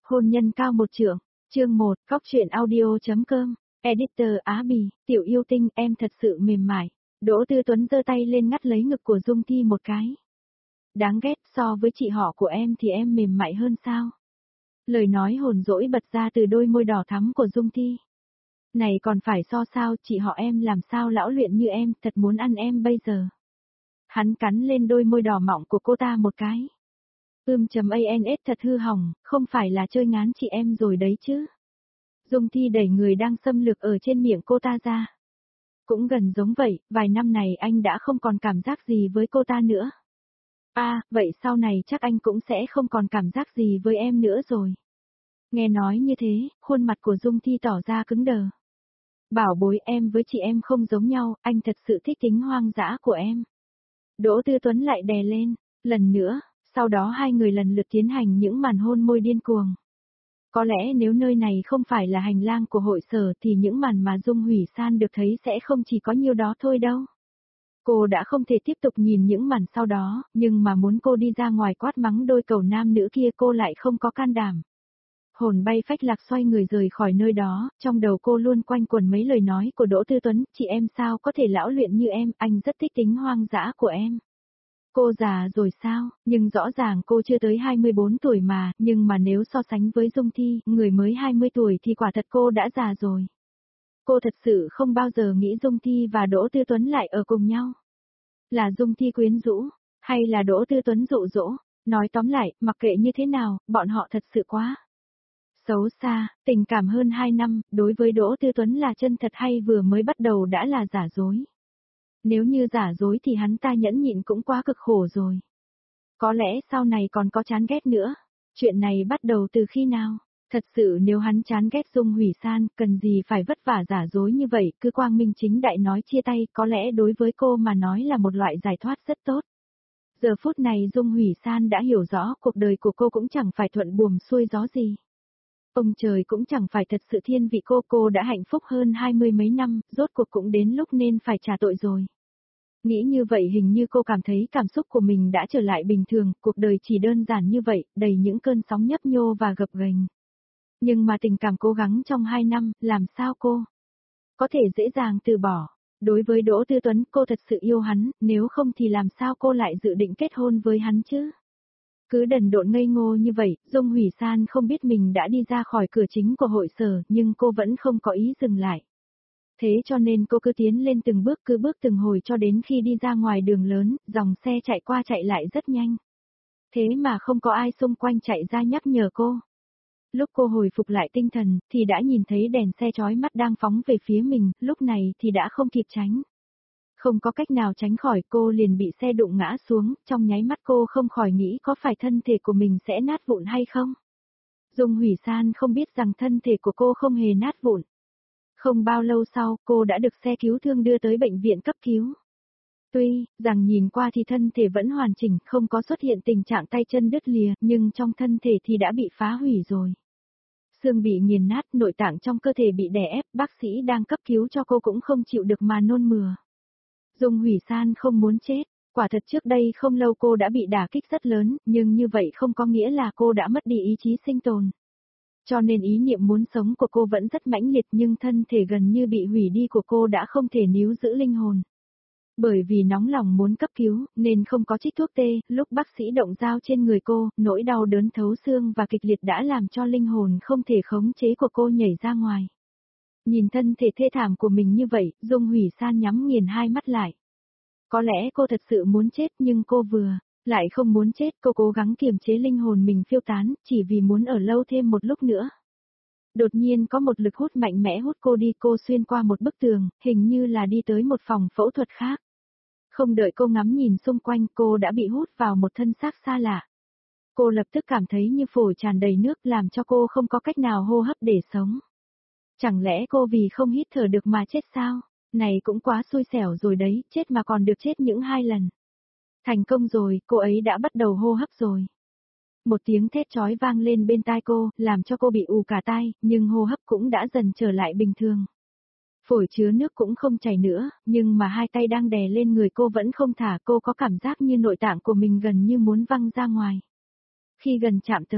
Hôn nhân cao một trượng, chương 1, Cóc truyện audio.com, editor Á Bì, tiểu yêu tinh em thật sự mềm mại. Đỗ Tư Tuấn giơ tay lên ngắt lấy ngực của Dung Thi một cái. Đáng ghét, so với chị họ của em thì em mềm mại hơn sao? Lời nói hồn dỗi bật ra từ đôi môi đỏ thắm của Dung Thi. Này còn phải so sao, chị họ em làm sao lão luyện như em, thật muốn ăn em bây giờ. Hắn cắn lên đôi môi đỏ mọng của cô ta một cái. ANS thật hư hỏng, không phải là chơi ngán chị em rồi đấy chứ. Dung Thi đẩy người đang xâm lược ở trên miệng cô ta ra. Cũng gần giống vậy, vài năm này anh đã không còn cảm giác gì với cô ta nữa. Vậy sau này chắc anh cũng sẽ không còn cảm giác gì với em nữa rồi. Nghe nói như thế, khuôn mặt của Dung Thi tỏ ra cứng đờ. Bảo bối, em với chị em không giống nhau, anh thật sự thích tính hoang dã của em. Đỗ Tư Tuấn lại đè lên, lần nữa, sau đó hai người lần lượt tiến hành những màn hôn môi điên cuồng. Có lẽ nếu nơi này không phải là hành lang của hội sở thì những màn mà Dung Hủy San được thấy sẽ không chỉ có nhiêu đó thôi đâu. Cô đã không thể tiếp tục nhìn những màn sau đó, nhưng mà muốn cô đi ra ngoài quát mắng đôi cẩu nam nữ kia cô lại không có can đảm. Hồn bay phách lạc xoay người rời khỏi nơi đó, trong đầu cô luôn quanh quẩn mấy lời nói của Đỗ Tư Tuấn, chị em sao có thể lão luyện như em, anh rất thích tính hoang dã của em. Cô già rồi sao, nhưng rõ ràng cô chưa tới 24 tuổi mà, nhưng mà nếu so sánh với Dung Thi, người mới 20 tuổi thì quả thật cô đã già rồi. Cô thật sự không bao giờ nghĩ Dung Thi và Đỗ Tư Tuấn lại ở cùng nhau. Là Dung Thi quyến rũ, hay là Đỗ Tư Tuấn dụ dỗ, nói tóm lại, mặc kệ như thế nào, bọn họ thật sự quá xấu xa, tình cảm hơn 2 năm, đối với Đỗ Tư Tuấn là chân thật hay vừa mới bắt đầu đã là giả dối. Nếu như giả dối thì hắn ta nhẫn nhịn cũng quá cực khổ rồi. Có lẽ sau này còn có chán ghét nữa. Chuyện này bắt đầu từ khi nào? Thật sự nếu hắn chán ghét Dung Hủy San, cần gì phải vất vả giả dối như vậy, cứ quang minh chính đại nói chia tay, có lẽ đối với cô mà nói là một loại giải thoát rất tốt. Giờ phút này Dung Hủy San đã hiểu rõ cuộc đời của cô cũng chẳng phải thuận buồm xuôi gió gì. Ông trời cũng chẳng phải thật sự thiên vị cô đã hạnh phúc hơn 20 mấy năm, rốt cuộc cũng đến lúc nên phải trả tội rồi. Nghĩ như vậy hình như cô cảm thấy cảm xúc của mình đã trở lại bình thường, cuộc đời chỉ đơn giản như vậy, đầy những cơn sóng nhấp nhô và gập ghềnh. Nhưng mà tình cảm cố gắng trong 2 năm, làm sao cô có thể dễ dàng từ bỏ? Đối với Đỗ Tư Tuấn, cô thật sự yêu hắn, nếu không thì làm sao cô lại dự định kết hôn với hắn chứ? Cứ đần độn ngây ngô như vậy, Dung Hủy San không biết mình đã đi ra khỏi cửa chính của hội sở, nhưng cô vẫn không có ý dừng lại. Thế cho nên cô cứ tiến lên từng bước cứ bước từng hồi cho đến khi đi ra ngoài đường lớn, dòng xe chạy qua chạy lại rất nhanh. Thế mà không có ai xung quanh chạy ra nhắc nhở cô. Lúc cô hồi phục lại tinh thần, thì đã nhìn thấy đèn xe chói mắt đang phóng về phía mình, lúc này thì đã không kịp tránh. Không có cách nào tránh khỏi, cô liền bị xe đụng ngã xuống, trong nháy mắt cô không khỏi nghĩ có phải thân thể của mình sẽ nát vụn hay không. Dung Hủy San không biết rằng thân thể của cô không hề nát vụn. Không bao lâu sau, cô đã được xe cứu thương đưa tới bệnh viện cấp cứu. Tuy rằng nhìn qua thì thân thể vẫn hoàn chỉnh, không có xuất hiện tình trạng tay chân đứt lìa, nhưng trong thân thể thì đã bị phá hủy rồi. Xương bị nghiền nát, nội tạng trong cơ thể bị đè ép, bác sĩ đang cấp cứu cho cô cũng không chịu được mà nôn mửa. Dung Hủy San không muốn chết, quả thật trước đây không lâu cô đã bị đả kích rất lớn, nhưng như vậy không có nghĩa là cô đã mất đi ý chí sinh tồn. Cho nên ý niệm muốn sống của cô vẫn rất mãnh liệt, nhưng thân thể gần như bị hủy đi của cô đã không thể níu giữ linh hồn. Bởi vì nóng lòng muốn cấp cứu, nên không có trích thuốc tê, lúc bác sĩ động dao trên người cô, nỗi đau đớn thấu xương và kịch liệt đã làm cho linh hồn không thể khống chế của cô nhảy ra ngoài. Nhìn thân thể thê thảm của mình như vậy, Dung Hủy San nhắm nghiền hai mắt lại. Có lẽ cô thật sự muốn chết nhưng cô lại không muốn chết, cô cố gắng kiềm chế linh hồn mình phiêu tán, chỉ vì muốn ở lâu thêm một lúc nữa. Đột nhiên có một lực hút mạnh mẽ hút cô đi, cô xuyên qua một bức tường, hình như là đi tới một phòng phẫu thuật khác. Không đợi cô ngắm nhìn xung quanh, cô đã bị hút vào một thân xác xa lạ. Cô lập tức cảm thấy như phổi tràn đầy nước làm cho cô không có cách nào hô hấp để sống. Chẳng lẽ cô vì không hít thở được mà chết sao? Này cũng quá xui xẻo rồi đấy, chết mà còn được chết những 2 lần. Thành công rồi, cô ấy đã bắt đầu hô hấp rồi. Một tiếng thét chói vang lên bên tai cô, làm cho cô bị ù cả tai, nhưng hô hấp cũng đã dần trở lại bình thường. Phổi chứa nước cũng không chảy nữa, nhưng mà hai tay đang đè lên người cô vẫn không thả, cô có cảm giác như nội tạng của mình gần như muốn văng ra ngoài. Khi gần chạm tới,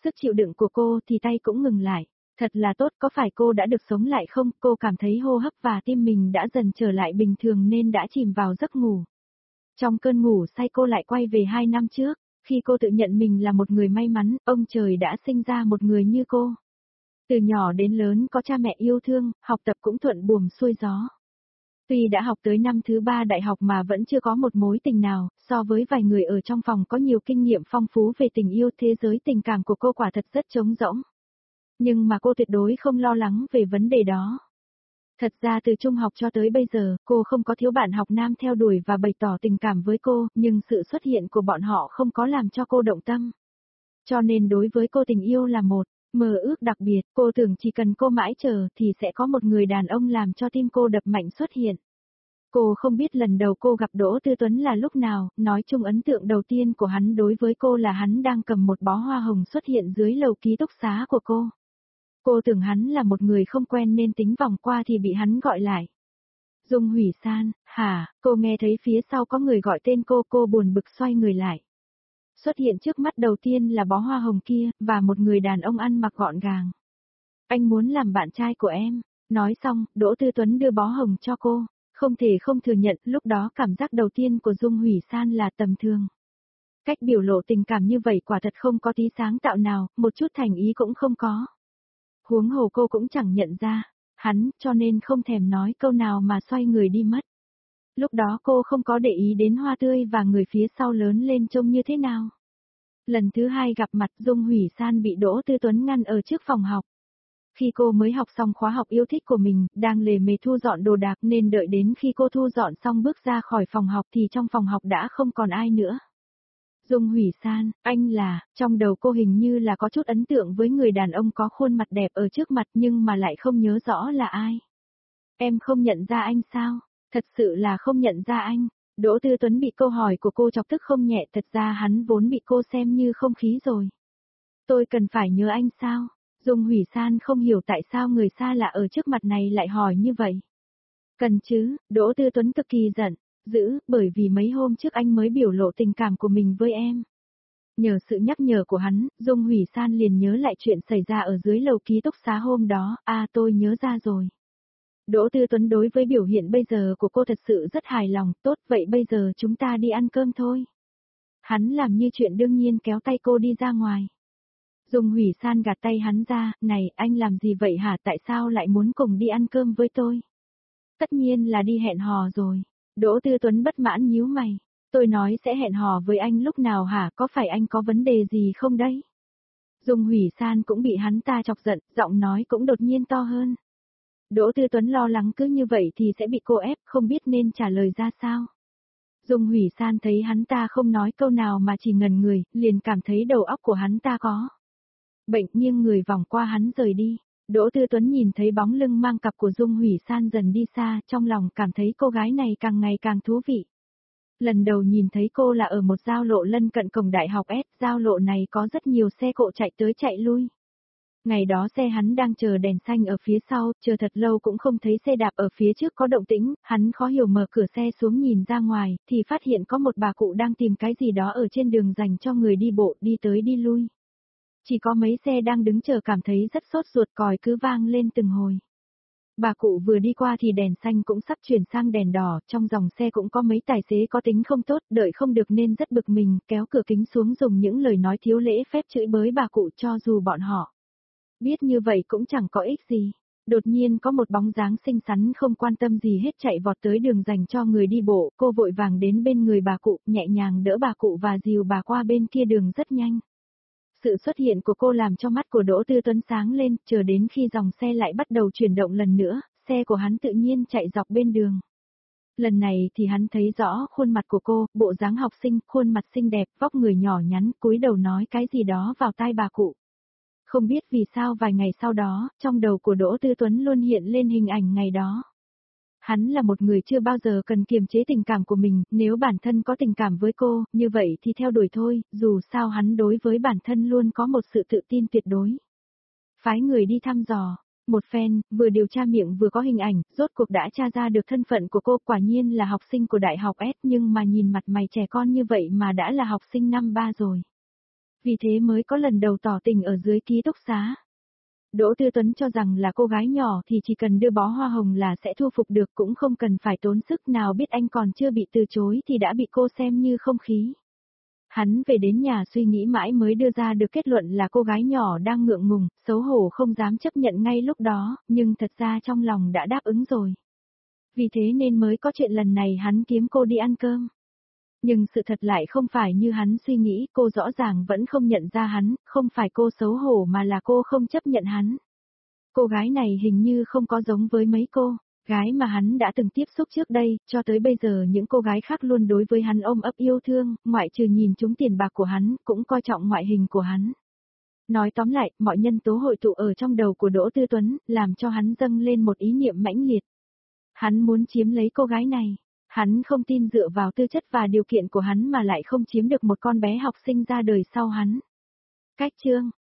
sức chịu đựng của cô thì tay cũng ngừng lại. Thật là tốt, có phải cô đã được sống lại không? Cô cảm thấy hô hấp và tim mình đã dần trở lại bình thường nên đã chìm vào giấc ngủ. Trong cơn ngủ say cô lại quay về 2 năm trước, khi cô tự nhận mình là một người may mắn, ông trời đã sinh ra một người như cô. Từ nhỏ đến lớn có cha mẹ yêu thương, học tập cũng thuận buồm xuôi gió. Tuy đã học tới năm thứ 3 đại học mà vẫn chưa có một mối tình nào, so với vài người ở trong phòng có nhiều kinh nghiệm phong phú về tình yêu, thế giới tình cảm của cô quả thật rất trống rỗng. Nhưng mà cô tuyệt đối không lo lắng về vấn đề đó. Thật ra từ trung học cho tới bây giờ, cô không có thiếu bạn học nam theo đuổi và bày tỏ tình cảm với cô, nhưng sự xuất hiện của bọn họ không có làm cho cô động tâm. Cho nên đối với cô tình yêu là một mơ ước đặc biệt, cô tưởng chỉ cần cô mãi chờ thì sẽ có một người đàn ông làm cho tim cô đập mạnh xuất hiện. Cô không biết lần đầu cô gặp Đỗ Tư Tuấn là lúc nào, nói chung ấn tượng đầu tiên của hắn đối với cô là hắn đang cầm một bó hoa hồng xuất hiện dưới lầu ký túc xá của cô. Cô tưởng hắn là một người không quen nên tính vòng qua thì bị hắn gọi lại. Dung Hủy San, hả, cô nghe thấy phía sau có người gọi tên cô buồn bực xoay người lại. Xuất hiện trước mắt đầu tiên là bó hoa hồng kia, và một người đàn ông ăn mặc gọn gàng. Anh muốn làm bạn trai của em. Nói xong, Đỗ Tư Tuấn đưa bó hồng cho cô. Không thể không thừa nhận, lúc đó cảm giác đầu tiên của Dung Hủy San là tầm thường. Cách biểu lộ tình cảm như vậy quả thật không có tí sáng tạo nào, một chút thành ý cũng không có. Huống hồ cô cũng chẳng nhận ra, hắn, cho nên không thèm nói câu nào mà xoay người đi mất. Lúc đó cô không có để ý đến hoa tươi và người phía sau lớn lên trông như thế nào. Lần thứ 2 gặp mặt Dung Hủy San bị Đỗ Tư Tuấn ngăn ở trước phòng học. Khi cô mới học xong khóa học yêu thích của mình, đang lề mề thu dọn đồ đạc nên đợi đến khi cô thu dọn xong bước ra khỏi phòng học thì trong phòng học đã không còn ai nữa. Dung Hủy San, anh là, trong đầu cô hình như là có chút ấn tượng với người đàn ông có khuôn mặt đẹp ở trước mặt nhưng mà lại không nhớ rõ là ai. Em không nhận ra anh sao? Thật sự là không nhận ra anh. Đỗ Tư Tuấn bị câu hỏi của cô chọc tức không nhẹ, thật ra hắn vốn bị cô xem như không khí rồi. Tôi cần phải nhớ anh sao? Dung Hủy San không hiểu tại sao người xa lạ ở trước mặt này lại hỏi như vậy. Cần chứ, Đỗ Tư Tuấn cực kỳ giận, dữ, bởi vì mấy hôm trước anh mới biểu lộ tình cảm của mình với em. Nhờ sự nhắc nhở của hắn, Dung Hủy San liền nhớ lại chuyện xảy ra ở dưới lầu ký túc xá hôm đó, tôi nhớ ra rồi. Đỗ Tư Tuấn đối với biểu hiện bây giờ của cô thật sự rất hài lòng, tốt vậy bây giờ chúng ta đi ăn cơm thôi. Hắn làm như chuyện đương nhiên kéo tay cô đi ra ngoài. Dung Hủy San gạt tay hắn ra, này anh làm gì vậy hả, tại sao lại muốn cùng đi ăn cơm với tôi? Tất nhiên là đi hẹn hò rồi. Đỗ Tư Tuấn bất mãn nhíu mày. Tôi nói sẽ hẹn hò với anh lúc nào hả, có phải anh có vấn đề gì không đấy? Dung Hủy San cũng bị hắn ta chọc giận, giọng nói cũng đột nhiên to hơn. Đỗ Tư Tuấn lo lắng cứ như vậy thì sẽ bị cô ép, không biết nên trả lời ra sao. Dung Hủy San thấy hắn ta không nói câu nào mà chỉ ngẩn người, liền cảm thấy đầu óc của hắn ta có bệnh, nghiêng người vòng qua hắn rời đi. Đỗ Tư Tuấn nhìn thấy bóng lưng mang cặp của Dung Hủy San dần đi xa, trong lòng cảm thấy cô gái này càng ngày càng thú vị. Lần đầu nhìn thấy cô là ở một giao lộ lân cận cổng đại học S, giao lộ này có rất nhiều xe cộ chạy tới chạy lui. Ngày đó xe hắn đang chờ đèn xanh ở phía sau, chờ thật lâu cũng không thấy xe đạp ở phía trước có động tĩnh, hắn khó hiểu mở cửa xe xuống nhìn ra ngoài, thì phát hiện có một bà cụ đang tìm cái gì đó ở trên đường dành cho người đi bộ đi tới đi lui. Chỉ có mấy xe đang đứng chờ cảm thấy rất sốt ruột, còi cứ vang lên từng hồi. Bà cụ vừa đi qua thì đèn xanh cũng sắp chuyển sang đèn đỏ, trong dòng xe cũng có mấy tài xế có tính không tốt, đợi không được nên rất bực mình, kéo cửa kính xuống dùng những lời nói thiếu lễ phép chửi bới bà cụ cho dù bọn họ biết như vậy cũng chẳng có ích gì. Đột nhiên có một bóng dáng xinh xắn không quan tâm gì hết chạy vọt tới đường dành cho người đi bộ, cô vội vàng đến bên người bà cụ, nhẹ nhàng đỡ bà cụ và dìu bà qua bên kia đường rất nhanh. Sự xuất hiện của cô làm cho mắt của Đỗ Tư Tuấn sáng lên, chờ đến khi dòng xe lại bắt đầu chuyển động lần nữa, xe của hắn tự nhiên chạy dọc bên đường. Lần này thì hắn thấy rõ khuôn mặt của cô, bộ dáng học sinh, khuôn mặt xinh đẹp, vóc người nhỏ nhắn, cúi đầu nói cái gì đó vào tai bà cụ. Không biết vì sao vài ngày sau đó, trong đầu của Đỗ Tư Tuấn luôn hiện lên hình ảnh ngày đó. Hắn là một người chưa bao giờ cần kiềm chế tình cảm của mình, nếu bản thân có tình cảm với cô, như vậy thì theo đuổi thôi, dù sao hắn đối với bản thân luôn có một sự tự tin tuyệt đối. Phái người đi thăm dò, một phen, vừa điều tra miệng vừa có hình ảnh, rốt cuộc đã tra ra được thân phận của cô, quả nhiên là học sinh của đại học S, nhưng mà nhìn mặt mày trẻ con như vậy mà đã là học sinh năm 3 rồi. Vì thế mới có lần đầu tỏ tình ở dưới ký túc xá. Đỗ Tư Tuấn cho rằng là cô gái nhỏ thì chỉ cần đưa bó hoa hồng là sẽ thu phục được, cũng không cần phải tốn sức, nào biết anh còn chưa bị từ chối thì đã bị cô xem như không khí. Hắn về đến nhà suy nghĩ mãi mới đưa ra được kết luận là cô gái nhỏ đang ngượng ngùng, xấu hổ không dám chấp nhận ngay lúc đó, nhưng thật ra trong lòng đã đáp ứng rồi. Vì thế nên mới có chuyện lần này hắn kiếm cô đi ăn cơm. Nhưng sự thật lại không phải như hắn suy nghĩ, cô rõ ràng vẫn không nhận ra hắn, không phải cô xấu hổ mà là cô không chấp nhận hắn. Cô gái này hình như không có giống với mấy cô gái mà hắn đã từng tiếp xúc trước đây, cho tới bây giờ những cô gái khác luôn đối với hắn ôm ấp yêu thương, ngoại trừ nhìn trúng tiền bạc của hắn, cũng coi trọng ngoại hình của hắn. Nói tóm lại, mọi nhân tố hội tụ ở trong đầu của Đỗ Tư Tuấn, làm cho hắn dâng lên một ý niệm mãnh liệt. Hắn muốn chiếm lấy cô gái này. Hắn không tin dựa vào tư chất và điều kiện của hắn mà lại không chiếm được một con bé học sinh ra đời sau hắn. Cách chương